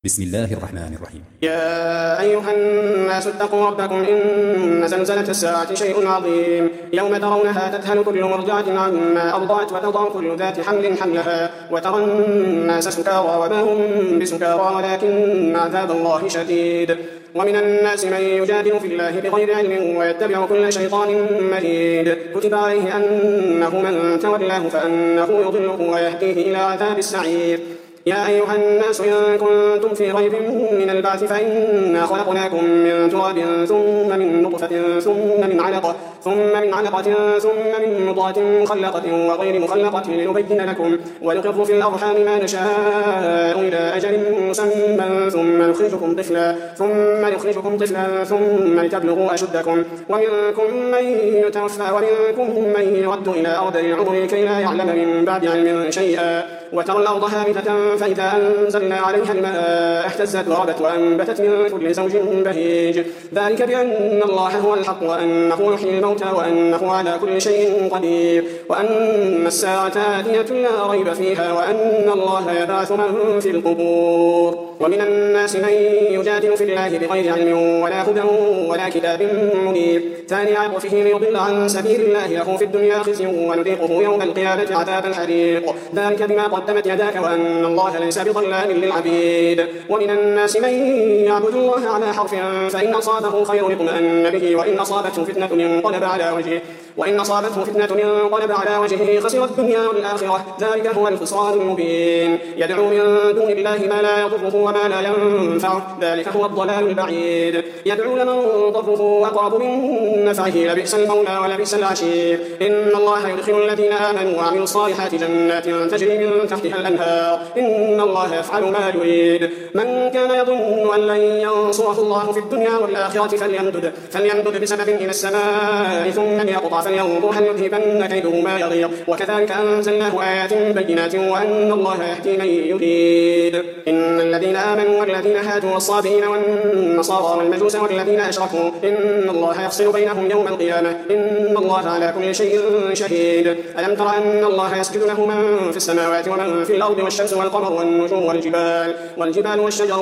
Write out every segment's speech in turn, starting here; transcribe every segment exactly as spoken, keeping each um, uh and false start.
بسم الله الرحمن الرحيم. يا أيها الناس اتقوا ربكم إن زلزلة الساعة شيء عظيم يوم ترونها تذهل كل مرضعة عما أرضعت وتضع كل ذات حمل حملها وترى الناس سكارى وما هم بسكارى ولكن عذاب الله شديد. ومن الناس من يجادل في الله بغير علم ويتبع كل شيطان مريد كتب عليه أنه من تولاه فأنه يضله ويهديه إلى عذاب السعير. يا أيها الناس إن كنتم في ريب من البعث فإنا خلقناكم من تراب ثم من نطفة ثم من علقة ثم من علقة ثم من مضغة مخلقة وغير مخلقة لنبين لكم ونقر في الأرحام ما نشاء إلى أجل مسمى ثم نخرجكم طفلا ثم نخرجكم طفلا ثم لتبلغوا أشدكم ومنكم من يتوفى ومنكم من يرد إلى أرض العمر كي لا يعلم من بعد علم شيئا وترى الأرض هامدة فإذا أنزلنا عليها الماء اهتزت وربت وأنبتت من كل زوج بهيج ذلك بأن الله هو الحق وأنه يحيي الموتى وأنه على كل شيء قدير وأن الساعة آتية لا ريب فيها وأن الله يبعث من في القبور. ومن الناس من يجادل في الله بغير علم ولا هدى ولا كتاب منير ثاني عطفه ليضل عن سبيل الله له في الدنيا خزي ونذيقه يوم القيامة عذاب الحريق ذلك بما قدمت يداك وأن الله ليس بظلام للعبيد. ومن الناس من يعبد الله على حرف فإن أصابه خير اطمأن به وإن أصابته فتنة انقلب على وجهه وإن أصابته فتنة انقلب على وجهه خسر الدنيا والآخرة ذلك هو الخسران المبين. يدعو من دون الله ما لا يضره وما لا ينفعه ذلك هو الضلال البعيد. يدعو لمن ضره أقرب من نفعه لبئس المولى ولبئس العشير. إن الله يدخل الذين آمنوا وعملوا الصالحات جنات تجري من تحتها الأنهار إن الله يفعل ما يريد. من كان يظن أن لن ينصره الله في الدنيا والآخرة فليمدد فليمدد بسبب إلى السماء ثم ليقطع فلينظر هل يذهبن كيده ما يغيظ وكذلك أنزلناه آيات بينات وأن الله يهدي من يريد. إن الذين آمنوا والذين هادوا والصابئين والنصارى والمجوس والذين أشركوا إن الله يفصل بينهم يوم القيامة إن الله على كل شيء شهيد. ألم تر أن الله يسجد له من في السماوات ومن في الأرض والشمس والقمر والنجوم والجبال والجبال والشجر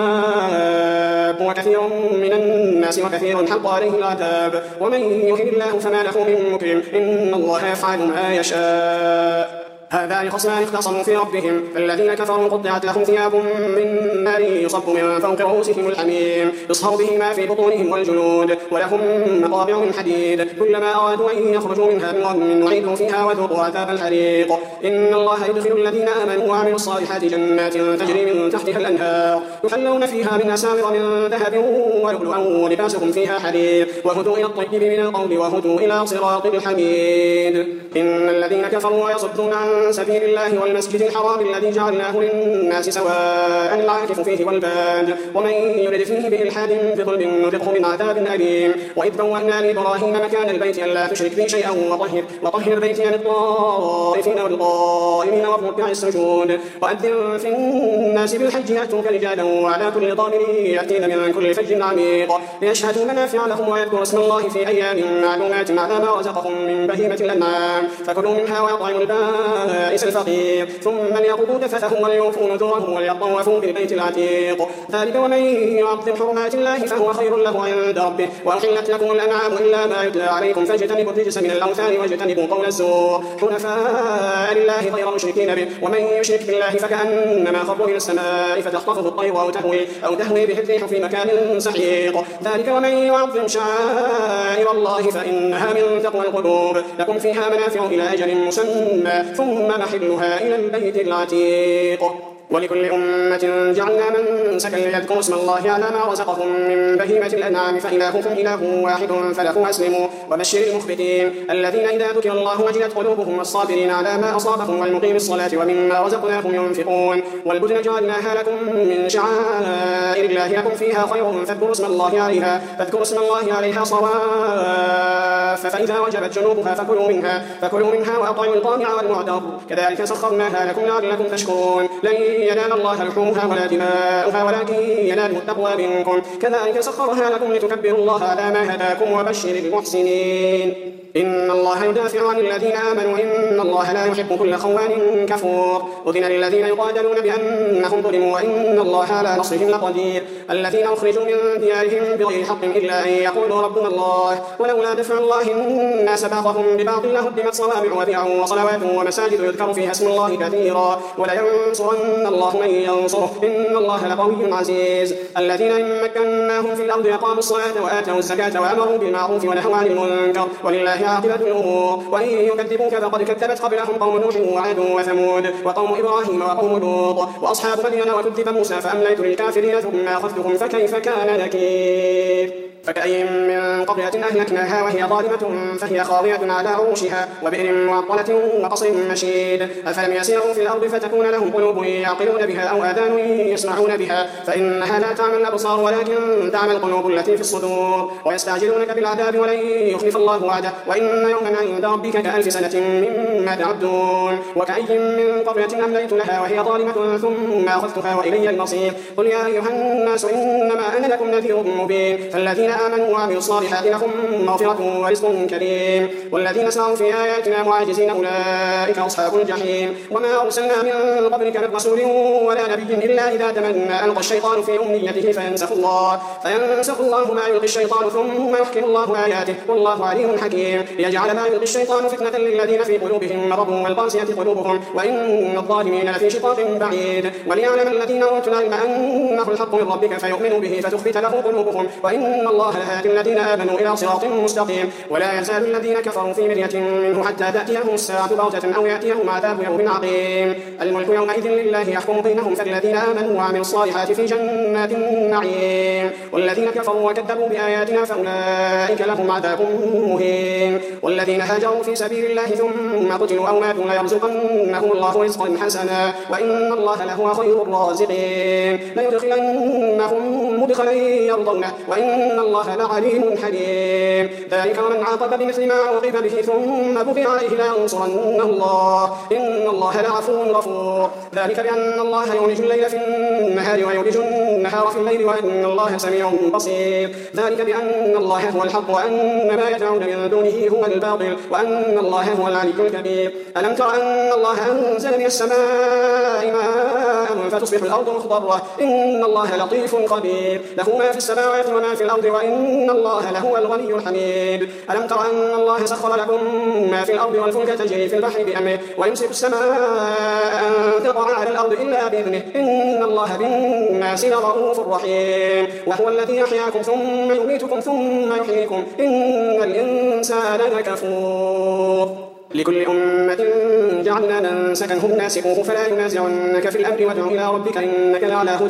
والدواب وكثير من الناس وكثير حق عليه العذاب ومن يهن الله فما له من مكرم إن الله يفعل ما يشاء. هذان خصمان اختصموا في ربهم فالذين كفروا قطعت لهم ثياب من نار يصب من فوق رؤوسهم الحميم يصهر به ما في بطونهم والجلود ولهم مقامع من حديد كلما أرادوا أن يخرجوا منها من غم نعيدوا فيها وذوقوا عذاب الحريق. إن الله يدخل الذين آمنوا وعملوا الصالحات جنات تجري من تحتها الأنهار يحلون فيها من أساور من ذهب ولؤلؤا ولباسهم فيها حرير وهدوا إلى الطيب من القول وهدوا إلى صراط الحميد. إن الذين كفروا ويصدون عن سبيل الله والمسجد الحرام الذي جعلناه للناس سواء العاكف فيه والباد ومن يرد فيه بإلحاد بظلم نذقه من عذاب أليم. وإذ بوأنا لإبراهيم مكان البيت ألا تشرك بي شيئا وطهر وطهر بيتي للطائفين والقائمين والركع السجود. وأذن في الناس بالحج يأتوك رجالا وعلى كل ضامر يأتين من كل فج عميق ليشهدوا منافع لهم ويذكروا اسم الله في أيام معلومات على ما رزقهم من بهيمة الأنعام فكلوا منها وأطعموا البائس بئس الفقير ثم ليقضوا تفثهم وليوفوا نذورهم وليطوفوا بالبيت العتيق ذلك ومن يعظم حرمات الله فهو خير له عند ربه. وأحلت لكم الأنعام إلا ما يتلى عليكم فاجتنبوا الرجس من الأوثان واجتنبوا قول الزور حنفاء لله غير مشركين به ومن يشرك بالله فكأنما خر من السماء فتخطفه الطير أو تهوي أو تهوي به الريح في مكان سحيق ذلك ومن يعظم شعائر الله فإنها من تقوى القلوب لكم فيها منافع إلى أجل مسمى ثم محلها إلى البيت العتيق. ولكل أمة جعلنا منسكا ليذكروا اسم الله على ما رزقهم من بهيمة الأنعام فإلهكم إله واحد فله أسلموا. وبشر المخبتين الذين إذا ذكر الله وجلت قلوبهم والصابرين على ما أصابهم والمقيم الصلاة ومما رزقناهم ينفقون. والبدن جعلناها لكم من شعائر الله لكم فيها خير فاذكروا اسم الله عليها فاذكروا اسم الله عليها صواف فإذا وجبت جنوبها فكلوا منها فكلوا منها وأطعموا الطامع والمعتر كذلك سخرناها لكم لعلكم تشكرون. لن ينال الله لحومها ولا دماؤها ولكن يناله التقوى منكم كذلك سخرها لكم لتكبروا الله على ما هداكم وبشر المحسنين. إن الله يدافع عن الذين آمنوا إن الله لا يحب كل خوان كفور أذن للذين يقاتلون بأنهم ظلموا وإن الله على نصرهم لقدير الذين أخرجوا من ديارهم بغير حق إلا أن يقولوا ربنا الله ولولا دفع الله الناس بعضهم ببعض لهدمت صوامع وبيع وصلوات ومساجد يذكر فيها اسم الله كثيرا ولينصرن الله من ينصره إن الله لقوي عزيز الذين إن مكناهم في الأرض أقاموا الصلاة وآتوا الزكاة وأمروا بالمعروف ونهوا عن المنكر ولله عاقبة الأمور وإن يكذبوك فقد كذبت قبلهم قوم نوح وعاد وثمود وقوم إبراهيم وقوم لوط وأصحاب مدين وكذب موسى فأمليت للكافرين ثم أخذتهم فكيف كان نكير فكأي من قرية أهلكناها وهي ظالمة فهي خاوية على عروشها وبئر معطلة وقصر مشيد أفلم يسيروا في الأرض فتكون لهم قلوب يعقلون بها أو آذان يسمعون بها فإنها لا تعمى الأبصار ولكن تعمى القلوب التي في الصدور ويستعجلونك بالعذاب ولن يخلف الله وعده وإن يوما عند ربك كألف سنة مما تعدون وكأي من قرية أمليت لها وهي ظالمة ثم أخذتها وإلي المصير قل يا أيها الناس إنما أنا لكم نذير مبين فالذين آمنوا وعملوا الصالحات لهم مغفرة ورزق كريم والذين سعوا في آياتنا معاجزين أولئك أصحاب الجحيم وما أرسلنا من قبلك من رسول ولا نبي إلا إذا تمنى ألقى الشيطان في أمنيته فينسخ الله فينسخ الله ما يلقي الشيطان ثم يحكم الله آياته والله عليم حكيم ليجعل ما يلقي الشيطان فتنة للذين في قلوبهم مرض والقاسية قلوبهم وإن الظالمين لفي شقاق بعيد وليعلم الذين أوتوا العلم أنه الحق من ربك فيؤمنوا به فتخبت له قلوبهم وإن الله لهادي الذين آمنوا إلى صراط مستقيم ولا يزال الذين كفروا في مرية منه حتى تأتيهم الساعة بغتة أو يأتيهم عذاب يوم عقيم الملك يومئذ لله يحكم بينهم فالذين آمنوا وعملوا الصالحات في جنات النعيم والذين كفروا وكذبوا بآياتنا فأولئك لهم عذاب مهين والذين هاجروا في سبيل الله ثم قتلوا أو ماتوا ليرزقنهم الله رزقا حسنا وإن الله لهو خير الرازقين ليدخلنهم مدخلا يرضونه وإن الله لعليم حليم ذلك ومن عاقب بمثل ما عوقب به ثم بغي عليه لينصرنه الله إن الله لعفو غفور ذلك بأن الله يولج الليل في النهار ويولج النهار في الليل وأن الله سميع بصير ذلك بأن الله هو الحق وأن ما يدعون من دونه هو الباطل وأن الله هو العلي الكبير ألم تر أن الله أنزل من السماء ماء فتصبح الأرض مخضرة إن الله لطيف خبير له ما في السماوات وما في الأرض وإن الله لهو الغني الحميد ألم تر أن الله سخر لكم ما في الأرض والفلك تجري في البحر بأمره ويمسك السماء أن تقع على الأرض إلا بإذنه إن الله بالناس لرؤوف رحيم وهو الذي يحياكم ثم يميتكم ثم يحييكم إن الإنسان لكفور لكل أمة جعلنا منسكا هم ناسكوه فلا ينازعنك في الأمر وادع إلى ربك إنك لعلى هدى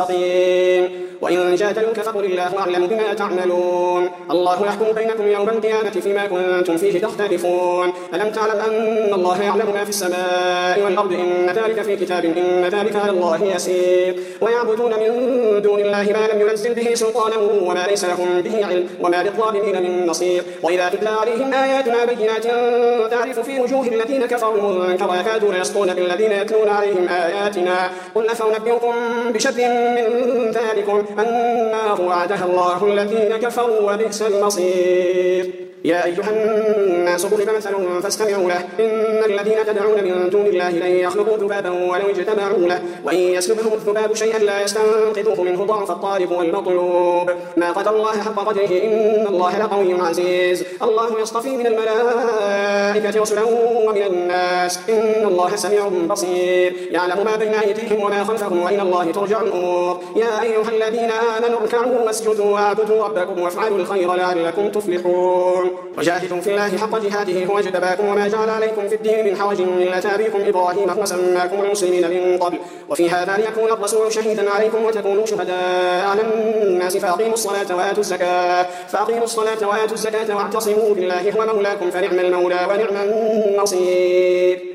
مستقيم وإن جادلوك فقل الله أعلم بما تعملون الله يحكم بينكم يوم القيامة فيما كنتم فيه تختلفون ألم تعلم أن الله يعلم ما في السماء والأرض إن ذلك في كتاب إن ذلك على الله يسير ويعبدون من دون الله ما لم ينزل به سلطانا وما ليس لهم به علم وما للظالمين من نصير وإذا تتلى عليهم آياتنا بينات تعرف في وجوه الذين كفروا المنكر يكادون يسطون بالذين يتلون عليهم آياتنا قل أفأنبئكم بشر من ذلكم النار وعدها الله الذين كفروا وبئس المصير يا أيها الناس ضرب مثل فاستمعوا له إن الذين تدعون من دون الله لن يخلقوا ذبابا ولو اجتمعوا له وإن يسلبهم الذباب شيئا لا يستنقذوه منه ضعف الطالب والمطلوب ما قدر الله حق قدره إن الله لقوي عزيز الله يصطفي من الملائكة رسلا ومن الناس إن الله سميع بصير يعلم ما بين أيديهم وما خلفهم وإلى الله ترجع الأمور يا أيها الذين آمنوا اركعوا واسجدوا واعبدوا ربكم وافعلوا الخير لعلكم تفلحون وجاهدوا في الله حق جهاده هو اجتباكم وما جعل عليكم في الدين من حرج ملة أبيكم إبراهيم وسماكم المسلمين من قبل وفي هذا ليكون الرسول شهيدا عليكم وتكونوا شهداء على الناس فأقيموا الصلاة وآتوا الزكاة فأقيموا الصلاة وآتوا الزكاة واعتصموا بالله هو مولاكم فنعم المولى ونعم النصير